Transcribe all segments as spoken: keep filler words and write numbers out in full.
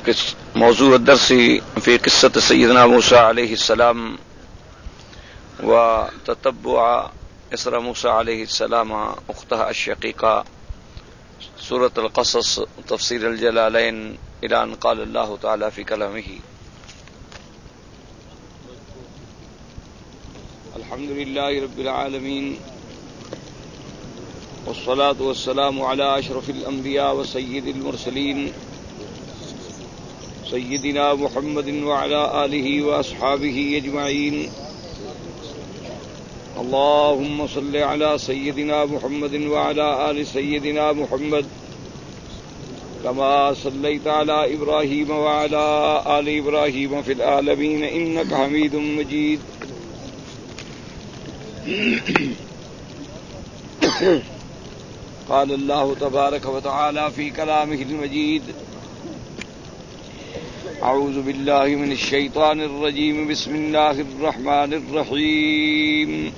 موضوع الدرس في قصة سيدنا موسى عليه السلام وتتبع إسر موسى عليه السلام أختها الشقيقة سورة القصص تفسير الجلالين إلى أن قال الله تعالى في كلامه الحمد لله رب العالمين والصلاة والسلام على أشرف الأنبياء وسيد المرسلين سيدنا محمد وعلى آله وأصحابه أجمعين اللهم صل على سيدنا محمد وعلى آل سيدنا محمد كما صليت على إبراهيم وعلى آل إبراهيم في العالمين إنك حميد مجيد قال الله تبارك وتعالى في كلامه المجيد أعوذ بالله من الشيطان الرجيم بسم الله الرحمن الرحيم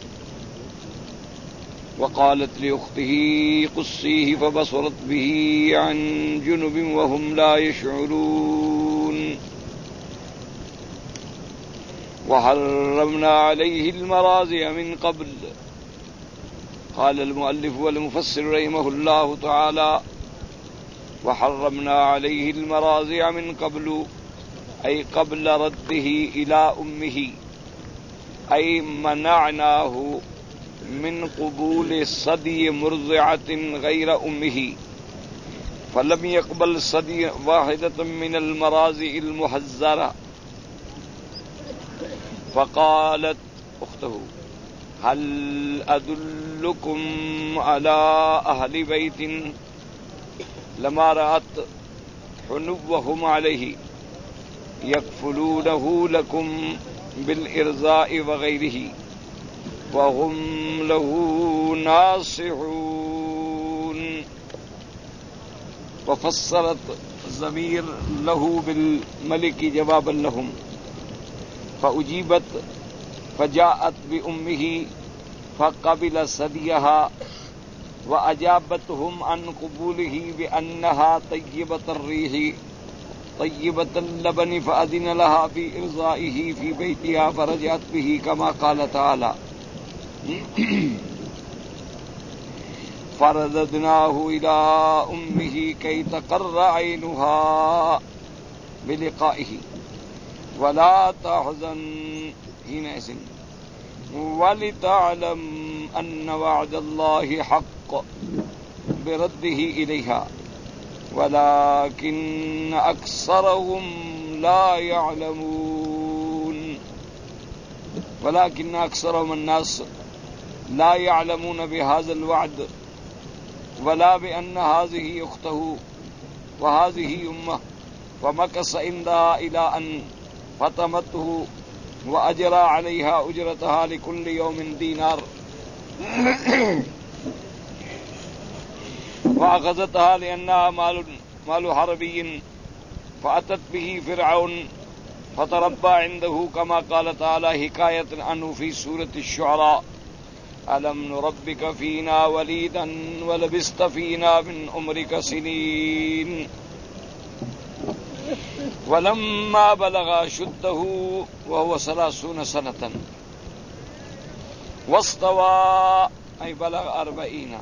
وقالت لأخته قصيه فبصرت به عن جنب وهم لا يشعرون وحرمنا عليه المراضع من قبل. قال المؤلف والمفسر رحمه الله تعالى وحرمنا عليه المراضع من قبل أي قبل رده إلى أمه أي منعناه من قبول صدي مرضعة غير أمه فلم يقبل صدي واحدة من المراضع المحذرة. فقالت أخته هل أدلكم على أهل بيت لما رأت حنوهم عليه يكفلونه لكم بالإرضاء وغيره وهم له ناصحون. وفسرت ضمير له بالملك جوابا لهم فأجيبت فجاءت بأمه فقبل صديها وأجابتهم عن قبوله بأنها طيبة الريح طيبة اللبن فأذن لها في إرضائه في بيتها فرجعت به كما قال تعالى فرددناه إلى أمه كي تقر عينها بلقائه ولا تحزن حينئذ ولتعلم أن وعد الله حق برده إليها ولكن أكثرهم لا يعلمون ولكن أكثرهم الناس لا يعلمون بهذا الوعد ولا بأن هذه أخته وهذه أمه ومكث عندها إلى أن فطمته وأجرى عليها أجرتها لكل يوم دينار وأخذتها لأنها مال مال حربي فأتت به فرعون فتربى عنده كما قال تعالى حكاية عنه في سورة الشعراء ألم نربك فينا وليدا ولبست فينا من عمرك سنين ولما بلغ شده وهو ثلاثون سنة واستوى أي بلغ أربعين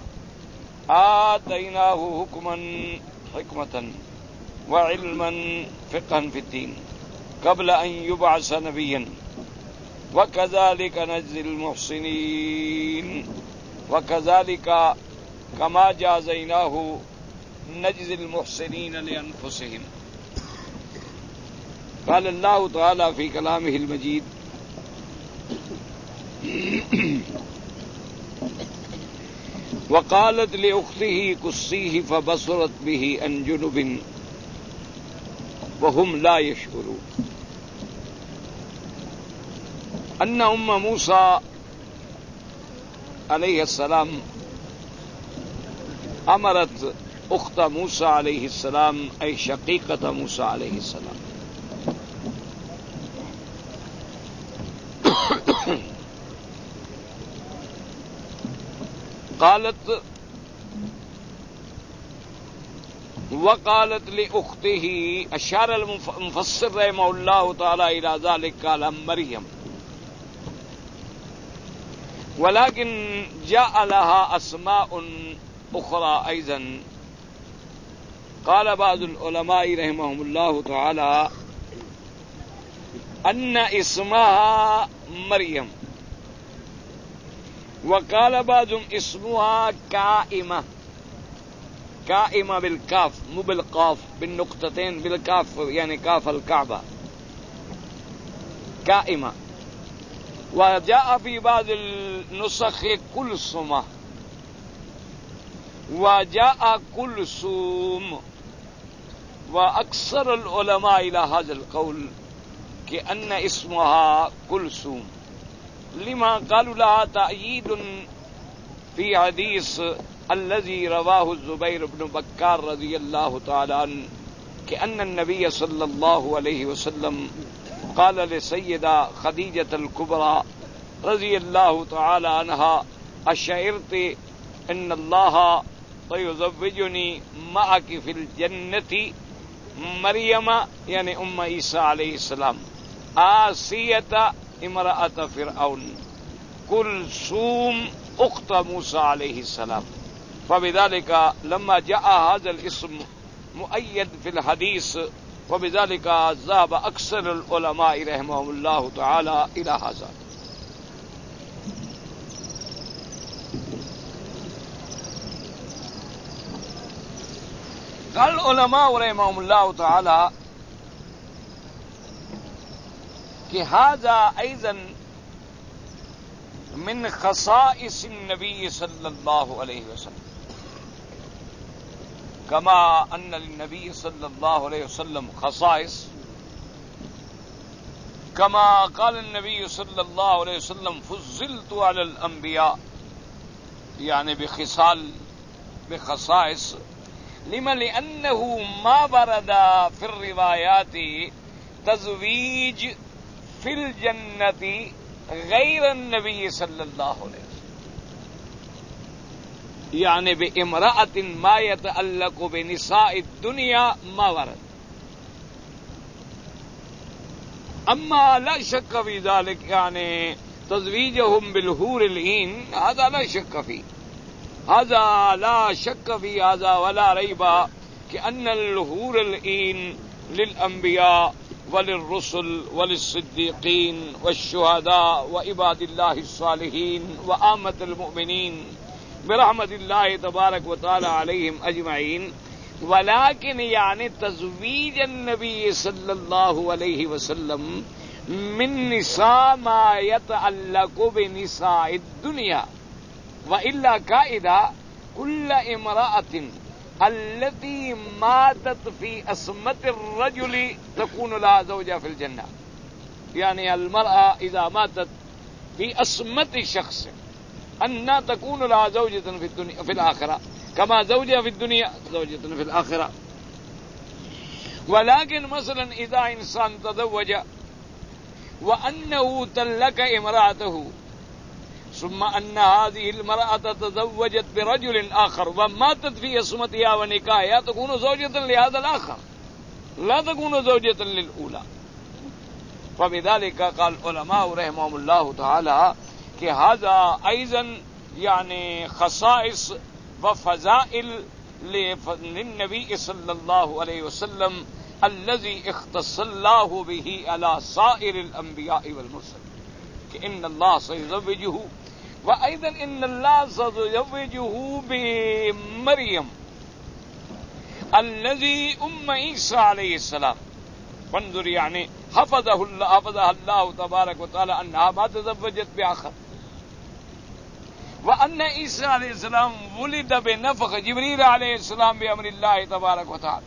آتيناه حكما حكمة وعلما فقها في الدين قبل أن يبعث نبيا وكذلك نجزي المحسنين وكذلك كما جازيناه نجزي المحسنين لأنفسهم. قال الله تعالى في كلامه المجيد وقالت لأخته قصيه فبصرت به عن جنب وهم لا يشعرون. أن أم موسى عليه السلام أمرت أخت موسى عليه السلام أي شقيقة موسى عليه السلام قالت وقالت لأخته اشار المفسر رحمه الله تعالى الى ذلك قال مريم ولكن جاء لها اسماء اخرى ايضا. قال بعض العلماء رحمهم الله تعالى ان اسمها مريم وقال بعضهم اسمها كائمة. كائمة بالكاف مو بالقاف، بالنقطتين بالكاف يعني كاف الكعبة كائمة. وجاء في بعض النسخ كلثومة وجاء كلثوم. وأكثر العلماء إلى هذا القول كأن اسمها كلثوم، لما قالوا لها تأييد في حديث الذي رواه الزبير بن بكار رضي الله تعالى عنه كأن النبي صلى الله عليه وسلم قال لسيدة خديجة الكبرى رضي الله تعالى عنها أشعرت إن الله سيزوجني معك في الجنة مريم يعني أم عيسى عليه السلام، آسية امرأة فرعون، كلثوم أخت موسى عليه السلام. فبذلك لما جاء هذا الاسم مؤيد في الحديث وبذلك ذهب أكثر العلماء رحمهم الله تعالى إلى هذا. قال العلماء رحمهم الله تعالى کہ هذا أيضا من خصائص النبي صلى الله عليه وسلم كما أن للنبي صلى الله عليه وسلم خصائص، كما قال النبي صلى الله عليه وسلم فضلت على الأنبياء يعني بخصال بخصائص. لما لأنه ما ورد في الروايات تزويج في الجنة غير النبي صلى الله عليه وسلم يعني بامرأة ما يتعلق بنساء الدنيا ما ورد. أما لا شك في ذلك يعني تزويجهم بالحور العين هذا لا شك فيه، هذا لا شك في هذا ولا ريب كأن الحور العين للأنبياء وللرسل وللصديقين والشهداء وعباد الله الصالحين وعامة المؤمنين برحمة الله تبارك وتعالى عليهم أجمعين. ولكن يعني تزويج النبي صلى الله عليه وسلم من نساء ما يتعلق بنساء الدنيا، وإلا قائدة كل امرأة التي ماتت في عصمة الرجل تكون لها زوجة في الجنة. يعني المرأة إذا ماتت في عصمة شخص أنها تكون لها زوجة في الدنيا في الآخرة كما زوجها في الدنيا زوجة في الآخرة. ولكن مثلا إذا إنسان تزوج وأنه طلق امرأته ثم أن هذه المرأة تزوجت برجل آخر وماتت في عصمتها ونكاحها تكون زوجة لهذا الآخر لا تكون زوجة للأولى. فبذلك قال العلماء رحمهم الله تعالى کہ هذا أيضا يعني خصائص وفضائل للنبي صلى الله عليه وسلم الذي اختص الله به على سائر الأنبياء والمرسلين کہ ان الله سيزوجه، وأيضا إن الله سيزوجه بمريم الذي أم عيسى عليه السلام. فانظر يعني حفظه الله حفظها الله تبارك وتعالى أنها ما تزوجت بآخر، وأن عيسى عليه السلام ولد بنفخ جبريل عليه السلام بأمر الله تبارك وتعالى.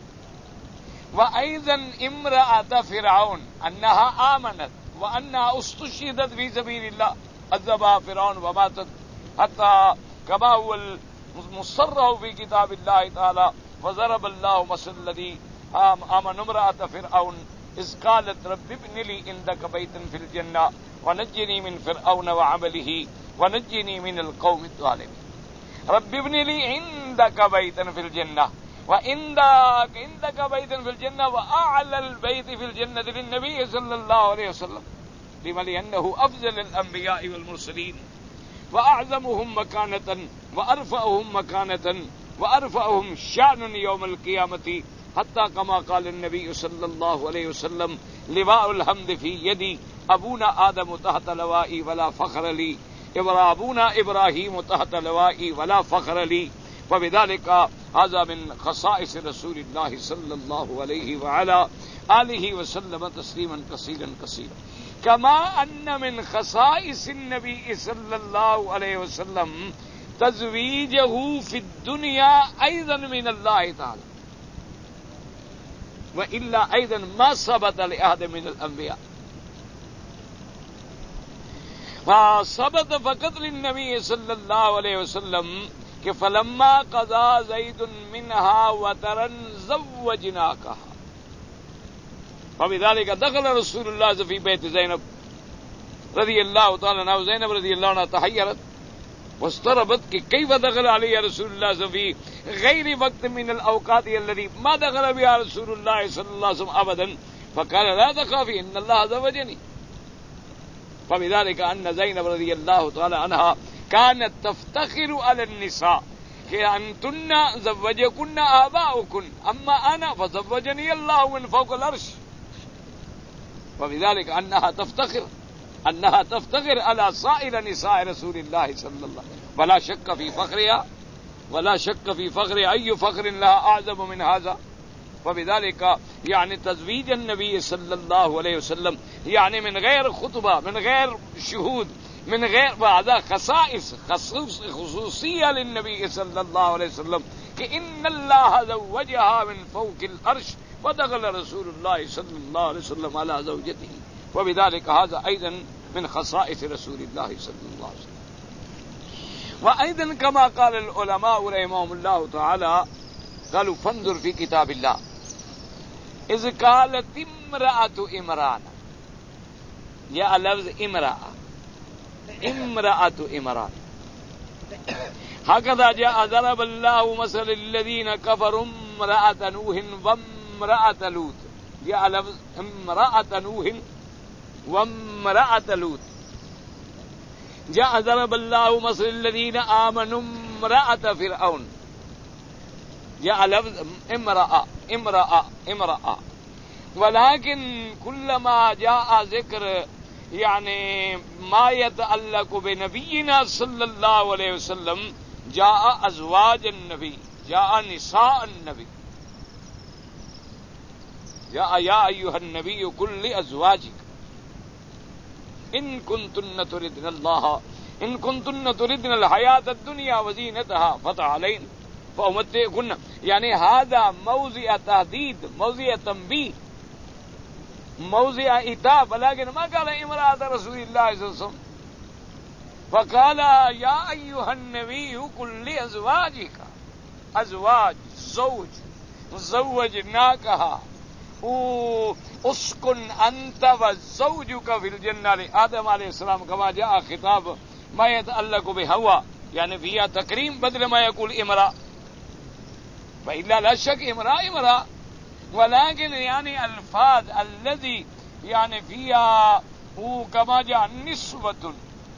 وأيضا امرأة فرعون أنها آمنت وأنها استشهدت في سبيل الله، عذبها فرعون وماتت حتى كما هو المصرح في كتاب الله تعالى وضرب الله مثل الذي آمن امرأة فرعون إذ قالت رب ابن لي عندك بيتا في الجنة ونجني من فرعون وعمله ونجني من القوم الظالمين. رب ابن لي عندك بيتا في الجنة وعندك عندك بيت في الجنة وأعلى البيت في الجنة للنبي صلى الله عليه وسلم لأنه أفضل الأنبياء والمرسلين وأعظمهم مكانة وأرفعهم مكانة وأرفعهم شأن يوم القيامة حتى كما قال النبي صلى الله عليه وسلم لواء الحمد في يدي أبونا آدم تحت لوائي ولا فخر لي أبونا إبراهيم تحت لوائي ولا فخر لي. وبذلك هذا من خصائص رسول الله صلى الله عليه وعلى آله وسلم تسليما كثيرا كثيرا. كما أن من خصائص النبي صلى الله عليه وسلم تزويجه في الدنيا أيضا من الله تعالى وإلا أيضا ما ثبت لأحد من الأنبياء وثبت فقط للنبي صلى الله عليه وسلم کہ فلما قضى زيد منها وترا زوجناكها. وبذلك دخل رسول الله في بيت زينب رضي الله تعالى عنها. زينب رضي الله عنها تحيرت واستربت کہ كيف دخل عليها رسول الله في غير وقت من الأوقات الذي ما دخل بها رسول الله صلى الله عليه وسلم أبدا. فقال لا تخافي إن الله زوجني. وبذلك أن زينب رضي الله تعالى عنها كانت تفتخر على النساء کہ انتن زوجكن آباؤكن اما انا فزوجني الله من فوق العرش. وبذلك انها تفتخر انها تفتخر على سائر نساء رسول الله صلى الله عليه وسلم ولا شك في فخرها ولا شك في فخر اي فخر لها اعظم من هذا. وبذلك يعني تزويج النبي صلى الله عليه وسلم يعني من غير خطبة من غير شهود من غير بعد خصائص خصوص خصوصية للنبي صلى الله عليه وسلم کہ ان الله زوجها من فوق العرش ودخل رسول الله صلى الله عليه وسلم على زوجته. وبذلك هذا أيضا من خصائص رسول الله صلى الله عليه وسلم. وأيضا كما قال العلماء رحمهم الله تعالى قالوا فانظر في كتاب الله إذ قالت امرأة عمران. يا لفظ امرأة امرأة عمران هكذا جاء ضرب الله مثل الذين كفروا امرأة نوح وامرأة لوط. جاء لفظ امرأة نوح وامرأة لوط. جاء ضرب الله مثل الذين آمنوا امرأة فرعون. جاء لفظ امرأة امرأة امرأة. ولكن كلما جاء ذكر يعني ما يتعلق بنبينا صلى الله عليه وسلم جاء أزواج النبي جاء نساء النبي جاء يا أيها النبي قل لأزواجك إن كنتن تردن الله إن كنتن تردن الحياة الدنيا وزينتها فتعالين فأمتعكن. يعني هذا موضع تهديد موضع تنبيه موضع عتاب. ولكن ما قال امرأة رسول الله صلى الله عليه وسلم فقال يا أيها النبي قل لأزواجك أزواج زوج زوجناكها اسكن أنت وزوجك في الجنة لآدم عليه السلام كما جاء خطاب ما يتعلق بهوى يعني فيها تكريم بدل ما يقول امرأة. وإلا لا شك امرأة امرأة ولكن يعني الفاظ الذي يعني فيها هو كما جاء نسوة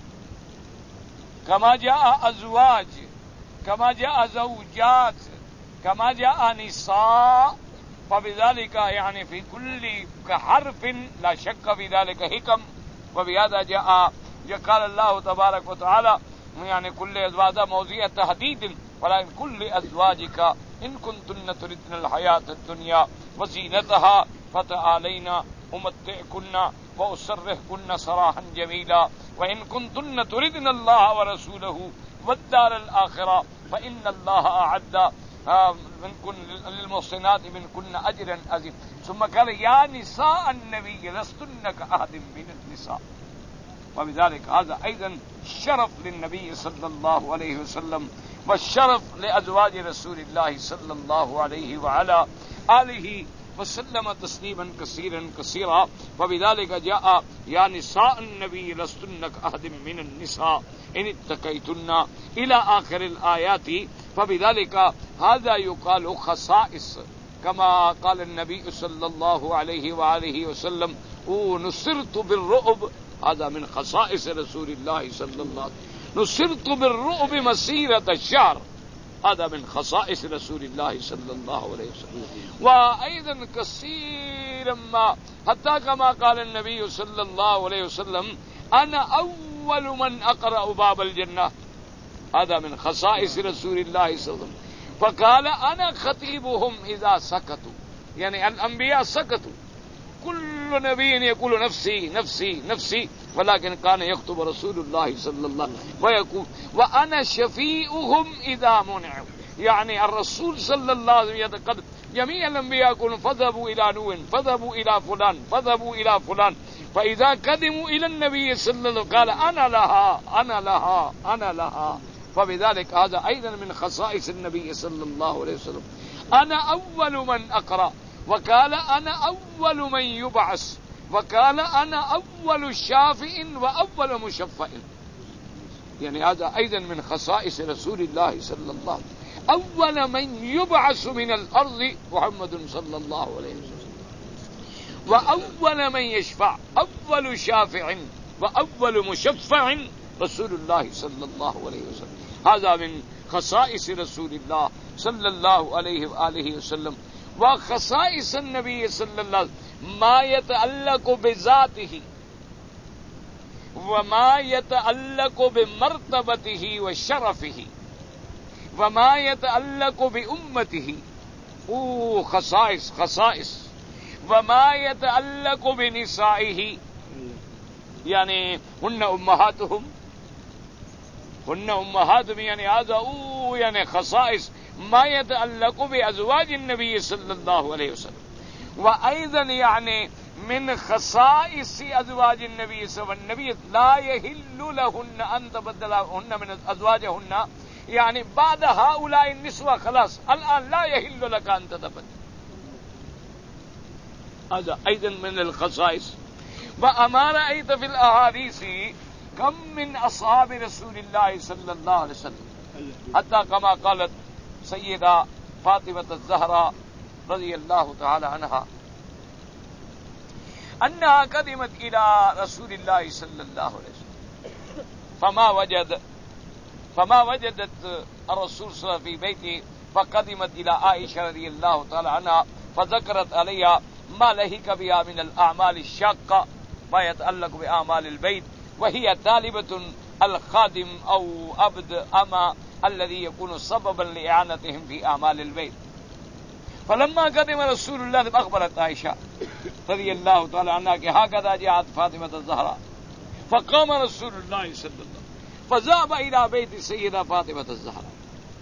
كما جاء أزواج كما جاء زوجات كما جاء نساء. فبذلك يعني في كل حرف لا شك في ذلك حكم. وبهذا جاء قال الله تبارك وتعالى يعني كل أزواج موضوع تهديد ولكن كل أزواجك إن كنتن تردن الحياة الدنيا وزينتها فتعالينا أمتعكن وأسرحكن سراحا جميلا وإن كنتن تردن الله ورسوله والدار الآخرة فإن الله أعد منكن للمحسنات منكن أجرا عظيما. ثم قال يا نساء النبي لستن كأحد من النساء. وبذلك هذا أيضا شرف للنبي صلى الله عليه وسلم والشرف لأزواج رسول الله صلى الله عليه وعلى آله وسلم تسليما كثيرا كثيرا. وبذلك جاء يا نساء النبي لستن كأحد من النساء إن اتقيتن إلى آخر الآيات. فبذلك هذا يقال خصائص كما قال النبي صلى الله عليه وآله وسلم نصرت بالرعب، هذا من خصائص رسول الله صلى الله عليه وسلم، نصرت بالرعب مسيرة الشهر، هذا من خصائص رسول الله صلى الله عليه وسلم. وأيضا كثيرا ما حتى كما قال النبي صلى الله عليه وسلم أنا أول من أقرأ باب الجنة، هذا من خصائص رسول الله صلى الله عليه وسلم. فقال أنا خطيبهم إذا سكتوا، يعني الأنبياء سكتوا، كل نبي يقول نفسي نفسي نفسي، ولكن كان يخطب رسول الله صلى الله عليه وسلم ويقول وأنا شفيعهم إذا منعوا، يعني الرسول صلى الله عليه وسلم قد جميع الأنبياء يقولون فذهبوا إلى نوح، فذهبوا إلى فلان، فذهبوا إلى فلان، فإذا قدموا إلى النبي صلى الله عليه وسلم قال أنا لها أنا لها أنا لها. فبذلك هذا أيضا من خصائص النبي صلى الله عليه وسلم. أنا أول من أقرأ، وقال أنا أول من يبعث، وقال أنا أول شافع وأول مشفع، يعني هذا أيضا من خصائص رسول الله صلى الله عليه وسلم. أول من يبعث من الأرض محمد صلى الله عليه وسلم، وأول من يشفع، أول شافع وأول مشفع رسول الله صلى الله عليه وسلم. هذا من خصائص رسول الله صلى الله عليه وآله وسلم. وخصائص النبي صلى الله عليه وسلم ما يتعلق بذاته وما يتعلق بمرتبته وشرفه وما يتعلق بأمته، او خصائص خصائص. وما يتعلق بنسائه، يعني هن أمهاتهم هن أمهاتهم، يعني هذا او يعني خصائص ما يتعلق بأزواج النبي صلى الله عليه وسلم. وأيضا يعني من خصائص أزواج النبي صلى الله عليه وسلم النبي لا يحل لهن أن تبدلهن من أزواجهن، يعني بعد هؤلاء النسوة خلاص الآن لا يحل لك أن تتبدل، هذا أيضا من الخصائص. وأما رأيت في الأحاديث كم من أصحاب رسول الله صلى الله عليه وسلم، حتى كما قالت سيدة فاطمة الزهراء رضي الله تعالى عنها أنها قدمت إلى رسول الله صلى الله عليه وسلم فما وجد فما وجدت الرسول صلى الله عليه وسلم في بيته، فقدمت إلى عائشة رضي الله تعالى عنها فذكرت عليها ما لهك بها من الأعمال الشاقة ما يتعلق بأعمال البيت، وهي طالبة الخادم أو عبد أما الذي يكون سببا لإعانتهم في أعمال البيت. فلما قدم رسول الله أخبرت عائشة رضي الله تعالى عنها کہ هكذا جاءت فاطمة الزهراء، فقام رسول الله صلى الله عليه وسلم فذهب إلى بيت السيدة فاطمة الزهراء،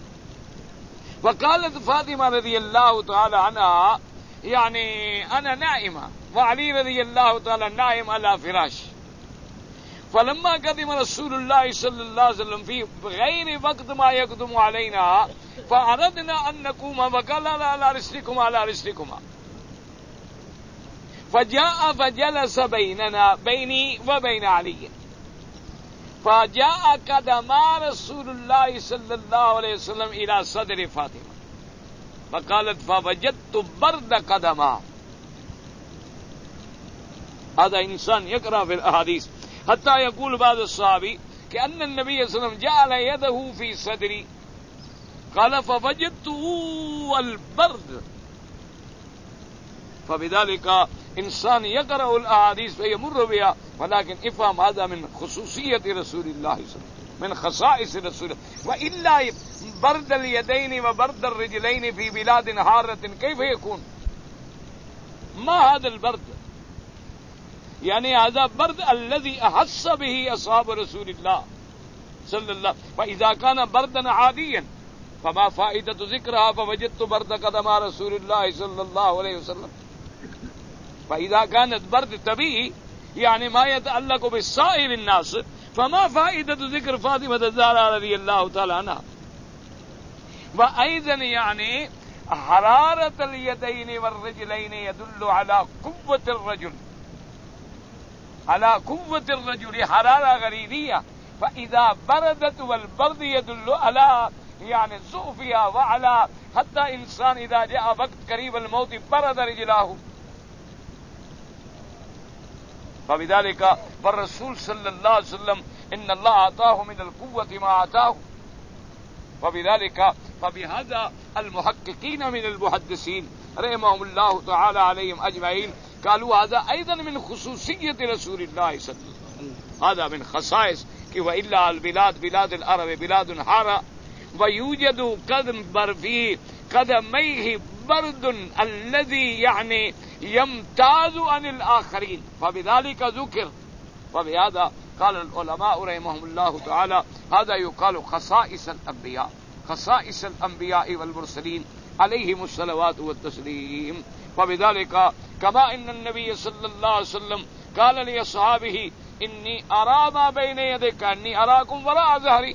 وقالت فاطمة رضي الله تعالى عنها يعني أنا نائمة وعلي رضي الله تعالى نائم على فراش. فلما قدم رسول الله صلى الله عليه وسلم في غير وقت ما يقدم علينا فأردنا أن نقوم، وقال لا على رسلكما على رسلكما، فجاء فجلس بيننا بيني وبين علي، فجاء قدما رسول الله صلى الله عليه وسلم إلى صدر فاطمة فقالت فوجدت برد قدما. هذا إنسان يقرأ في الأحاديث حتى يقول بعض الصحابي كأن النبي صلى الله عليه وسلم جعل يده في صدري، قال فوجدته البرد. فبذلك إنسان يقرأ الأحاديث فيمر بها، ولكن افهم هذا من خصوصية رسول الله صلى الله عليه وسلم، من خصائص رسول الله. وإلا برد اليدين وبرد الرجلين في بلاد حارة كيف يكون؟ ما هذا البرد؟ يعني هذا برد الذي أحس به أصحاب رسول الله صلى الله عليه وسلم. فإذا كان بردا عاديا فما فائدة ذكرها فوجدت برد قدم رسول الله صلى الله عليه وسلم. فإذا كانت برد طبيعي يعني ما يتعلق بالسائر الناس فما فائدة ذكر فاطمة الزهراء رضي الله تعالى عنها. وأيضا يعني حرارة اليدين والرجلين يدل على قوة الرجل، على قوة الرجل، حرارة غريزية. فإذا بردت والبرد يدل على يعني زوفيا وعلى حتى إنسان إذا جاء وقت قريب الموت برد رجلاه. فبذلك فالرسول صلى الله عليه وسلم إن الله أعطاه من القوة ما أعطاه. وبذلك فبهذا المحققين من المحدثين رحمهم الله تعالى عليهم أجمعين قالوا هذا أيضا من خصوصية رسول الله صلى الله عليه وسلم، هذا من خصائص کہ وإلا البلاد بلاد العرب بلاد حارة ويوجد قدم برفي قدميه برد الذي يعني يمتاز عن الآخرين، فبذلك ذكر. وبهذا قال العلماء رحمهم الله تعالى هذا يقال خصائص الأنبياء، خصائص الأنبياء والمرسلين عليهم الصلوات والتسليم. وبذلك كما إن النبي صلى الله عليه وسلم قال لأصحابه إني أرى ما بين يديك إني أراكم وراء ظهري،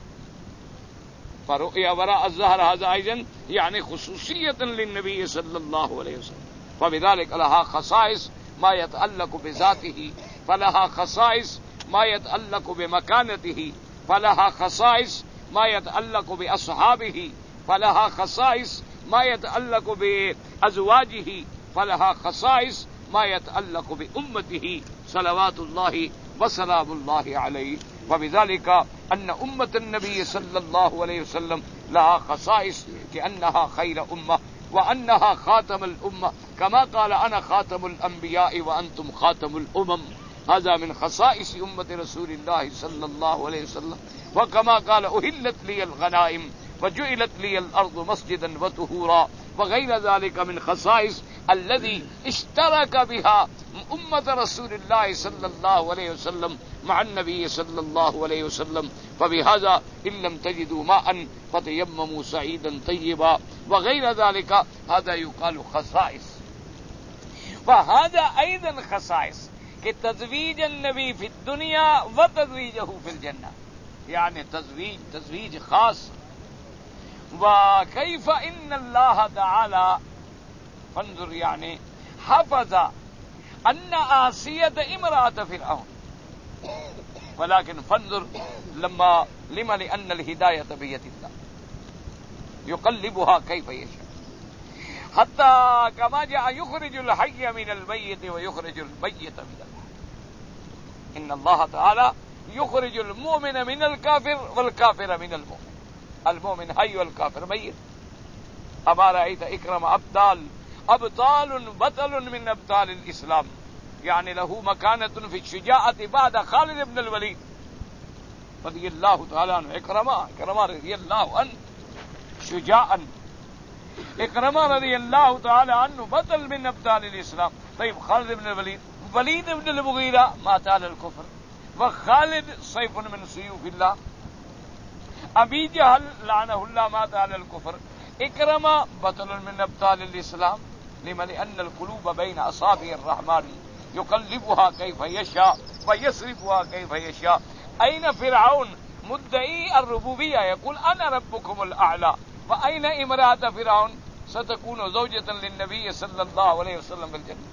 فرؤيا وراء الظهر هذا أيضا يعني خصوصية للنبي صلى الله عليه وسلم. فبذلك لها خصائص ما يتعلق بذاته، فلها خصائص ما يتعلق بمكانته، فلها خصائص ما يتعلق بأصحابه، فلها خصائص ما يتعلق بأزواجه، فلها خصائص ما يتعلق بأمته صلوات الله وسلام الله عليه. وبذلك أن أمة النبي صلى الله عليه وسلم لها خصائص كأنها خير أمة وأنها خاتم الأمة، كما قال أنا خاتم الأنبياء وأنتم خاتم الأمم، هذا من خصائص أمة رسول الله صلى الله عليه وسلم. وكما قال أهلت لي الغنائم وجعلت لي الأرض مسجدا وطهورا وغير ذلك من خصائص الذي اشترك بها أمة رسول الله صلى الله عليه وسلم مع النبي صلى الله عليه وسلم. فبهذا إن لم تجدوا ماء فتيمموا سعيدا طيبا وغير ذلك، هذا يقال خصائص. وهذا أيضا خصائص كتزويج النبي في الدنيا وتزويجه في الجنة، يعني تزويج تزويج خاص. وكيف إن الله تعالى فانظر يعني حفظ أن آسية امرأة فرعون، ولكن فانظر لما لما لأن الهداية بيد الله يقلبها كيف يشاء، حتى كما جاء يخرج الحي من الميت ويخرج الميت من الحي. إن الله تعالى يخرج المؤمن من الكافر والكافر من المؤمن، المؤمن حي والكافر ميت. أما رأيت إكرم أبطال أبطال بطل من أبطال الإسلام، يعني له مكانة في الشجاعة بعد خالد بن الوليد رضي الله تعالى عنه. إكرمة إكرمة رضي الله عنه شجاعا، إكرمة رضي الله تعالى عنه بطل من أبطال الإسلام. طيب خالد بن الوليد وليد بن المغيرة مات على الكفر، وخالد سيف من سيوف الله. أبي جهل لعنه الله مات على الكفر. إكرمة بطل من أبطال الإسلام. لما؟ لأن القلوب بين أصابع الرحمن يقلبها كيف يشاء ويصرفها كيف يشاء. أين فرعون مدعي الربوبية يقول أنا ربكم الأعلى، وأين امرأة فرعون ستكون زوجة للنبي صلى الله عليه وسلم في الجنة.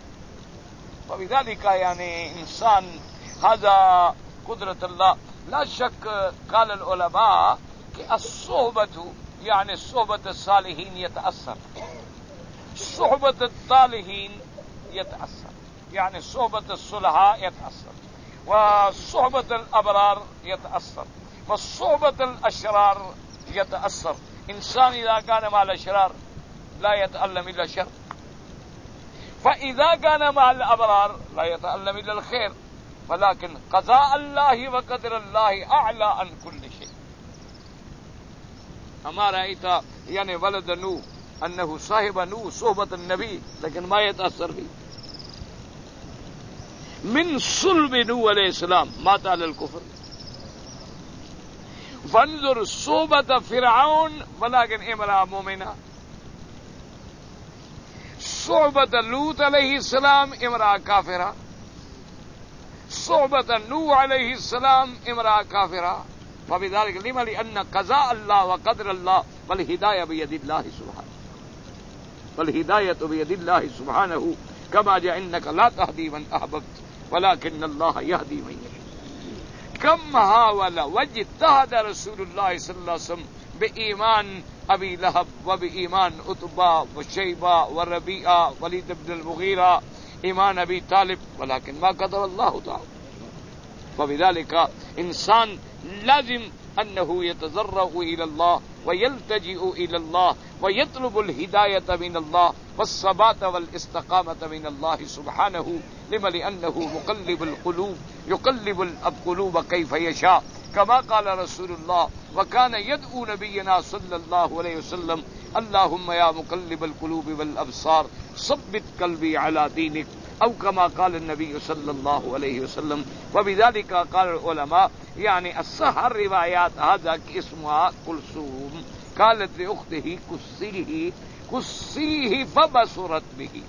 وبذلك يعني إنسان هذا قدرة الله. لا شك قال العلماء کہ الصحبة يعني صحبة الصالحين يتأثر، صحبة الصالحين يتأثر، يعني صحبة الصلحاء يتأثر، وصحبة الأبرار يتأثر، وصحبة الأشرار يتأثر. إنسان إذا كان مع الأشرار لا يتألم إلا الشر، فإذا كان مع الأبرار لا يتألم إلا الخير. ولكن قضاء الله وقدر الله أعلى عن كل شيء. أما رأيت يعني ولد نوح أنه صاحب نوح صحبة النبي لكن ما يتأثر به. من صلب نوح عليه السلام مات على الكفر. فانظر صحبة فرعون ولكن امرأة مؤمنة، صحبة لوط عليه السلام امرأة كافرة، صحبة نوح عليه السلام امرأة كافرة. وبذلك لما؟ لأن قضاء الله وقدر الله والهداية بيد الله سبحانه، والهداية بيد الله سبحانه كما جاء إنك لا تهدي من أحببت ولكن الله يهدي من يشاء. كم حاول واجتهد رسول الله صلى الله عليه وسلم بإيمان أبي لهب وبإيمان عتبة وشيبة وربيعة وليد بن المغيرة إيمان أبي طالب، ولكن ما قدر الله تعالى. فبذلك إنسان لازم أنه يتضرع إلى الله ويلتجئ إلى الله ويطلب الهداية من الله والثبات والاستقامة من الله سبحانه، لما لأنه مقلب القلوب يقلب القلوب كيف يشاء، كما قال رسول الله وكان يدعو نبينا صلى الله عليه وسلم اللهم يا مقلب القلوب والأبصار ثبت قلبي على دينك، أو كما قال النبي صلى الله عليه وسلم. وبذلك قال العلماء يعني الصح الروايات هذا اسمها كلثوم، قالت لأخته كسيه كسيه فبصرت به.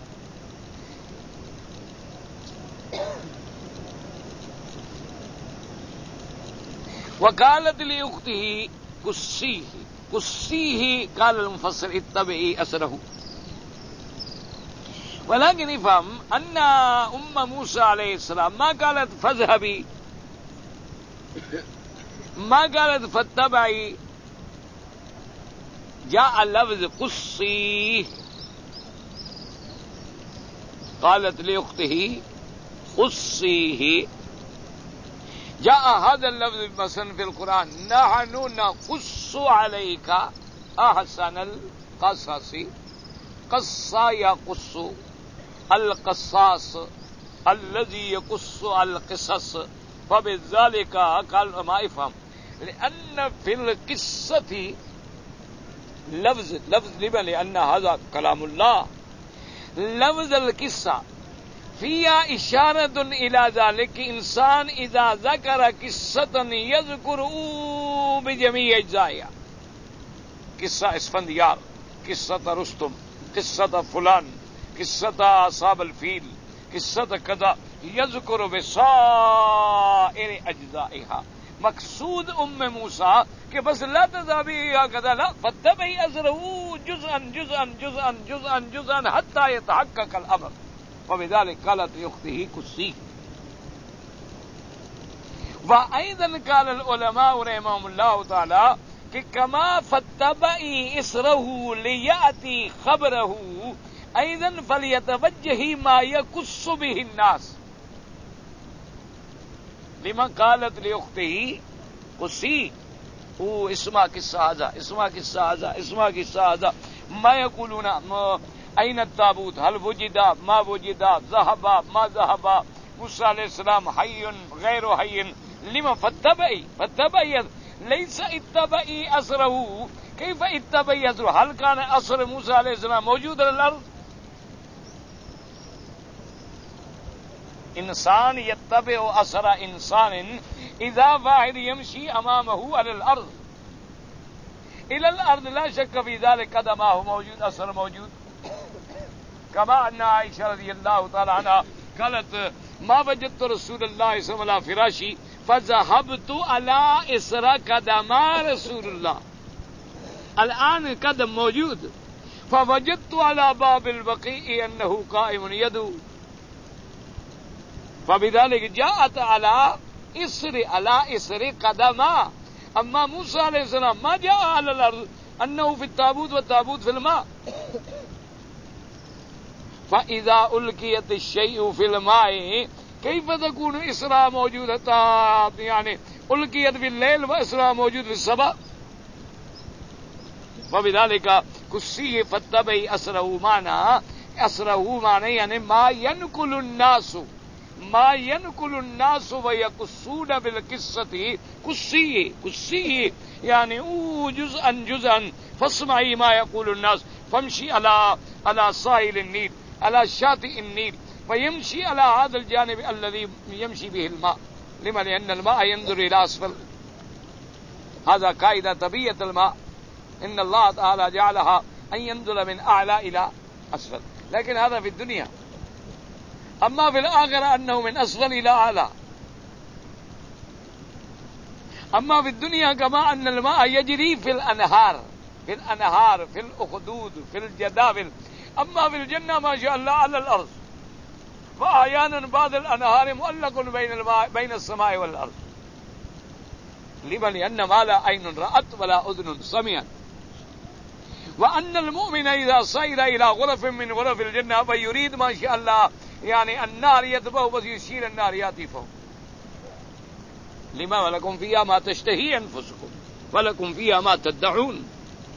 وقالت لأخته كسيه كسيه قال المفسر اتبعي أثره. ولكن افهم أن أم موسى عليه السلام ما قالت فاذهبي، ما قالت فاتبعي، جاء اللفظ قصي، قالت لأخته قصيه. جاء هذا اللفظ مثلا في القرآن نحن نقص عليك أحسن القصص، قص يقص، القصاص الذي يقص القصص. فبذلك قال ما يفهم، لأن في القصة لفظ لفظ لما لأن هذا كلام الله، لفظ القصة فيها إشارة إلى ذلك. إنسان إذا ذكر قصة يذكر بجميع أجزائها، قصة اسفنديار، قصة رستم، قصة فلان، قصة أصحاب الفيل، قصة كذا، يذكر بسائر أجزائها. مقصود أم موسى کہ بس لا تذهبي هكذا، لا، فاتبعي أثره جزءا جزءا جزءا جزءا جزءا حتى يتحقق الأمر. وبذلك قالت لأخته كسيه. وأيضا قال العلماء رحمهم الله تعالى کہ كما فاتبعي إثره ليأتي خبره أيضا فليتوجه ما يقص به الناس. لما قالت لأخته قصي هو اسمع قصة هذا، اسمع قصة هذا، اسمع قصة هذا، ما يقولون أين التابوت، هل وجد ما وجد، ذهب ما ذهب، موسى عليه السلام حي غير حي. لما فاتبعي فاتبعي ليس اتبعي أثره. كيف اتبعي أثره؟ هل كان أثر موسى عليه السلام موجود على الأرض؟ انسان يتبع اثر انسان اذا واحد يمشي امامه على الارض الى الارض لا شك في ذلك قدمه موجود، اثر موجود. كما ان عائشة رضي الله تعالى عنها قالت ما وجدت رسول الله صلى الله عليه وسلم فراشي فذهبت على اثر قدم رسول الله. الان قدم موجود. فوجدت على باب البقيع انه قائم يدعو. فبذلك جاءت على إسر على إسر قدما. أما موسى عليه السلام ما جاء على الأرض، أنه في التابوت والتابوت في الماء. فإذا ألقيت الشيء في الماء كيف تكون إسراء موجودة؟ يعني ألقيت في الليل وإسراء موجود في السماء. فبذلك كسيه فاتبعي أسره، معنى أسره معنى يعني ما ينقل الناس ما ينقل الناس ويقصون بالقصة كسيه كسيه يعني او جزءا جزءا. فاسمعي ما يقول الناس، فامشي على على ساحل النيل، على شاطئ النيل، فيمشي على هذا الجانب الذي يمشي به الماء. لما؟ لأن الماء ينظر إلى أسفل. هذا قاعدة طبيعة الماء، إن الله تعالى جعلها أن ينزل من أعلى إلى أسفل. لكن هذا في الدنيا. أما في الآخرة أنه من أسفل إلى أعلى. أما في الدنيا كما أن الماء يجري في الأنهار في الأنهار في الأخدود في الجداول. أما في الجنة ما شاء الله على الأرض. فأحيانا بعض الأنهار مؤلق بين الماء بين السماء والأرض. لما لأن ما لا عين رأت ولا أذن سمعت وأن المؤمن إذا صير إلى غرف من غرف الجنة فيريد ما شاء الله يعني النار يتبعه بس يشير النار يأتي فوق لما ولكم فيها ما تشتهي أنفسكم ولكم فيها ما تدعون.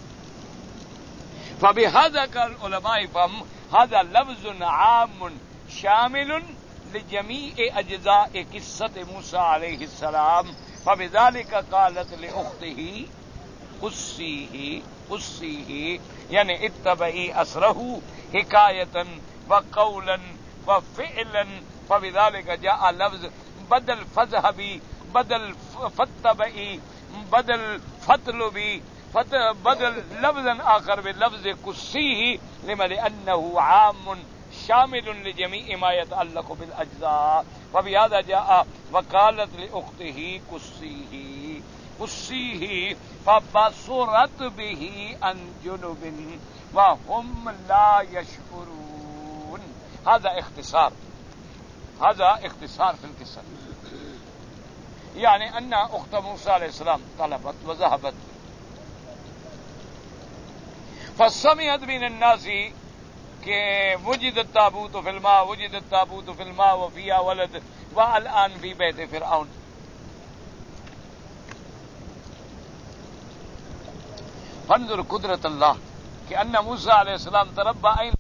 فبهذا قال العلماء فهم هذا لفظ عام شامل لجميع أجزاء قصة موسى عليه السلام. فبذلك قالت لأخته قصيه قصيه يعني اتبعي أثره حكاية وقولا وفعلا. فبذلك جاء لفظ بدل فذهبي بدل فاتبعي بدل فاطلبي بدل لفظا آخر بلفظ قصيه لما لأنه عام شامل لجميع ما يتعلق بالأجزاء. فبهذا جاء وقالت لأخته قصيه قصيه فبصرت به عن جنب وهم لا يشعرون. هذا اختصار هذا اختصار في القصة. يعني أن أخت موسى عليه السلام طلبت وذهبت فسمعت من الناس کہ وجد التابوت في الماء وجد التابوت في الماء وفيها ولد والآن في بيت فرعون. فانظر قدرت اللہ کہ ان موسیٰ علیہ السلام تربى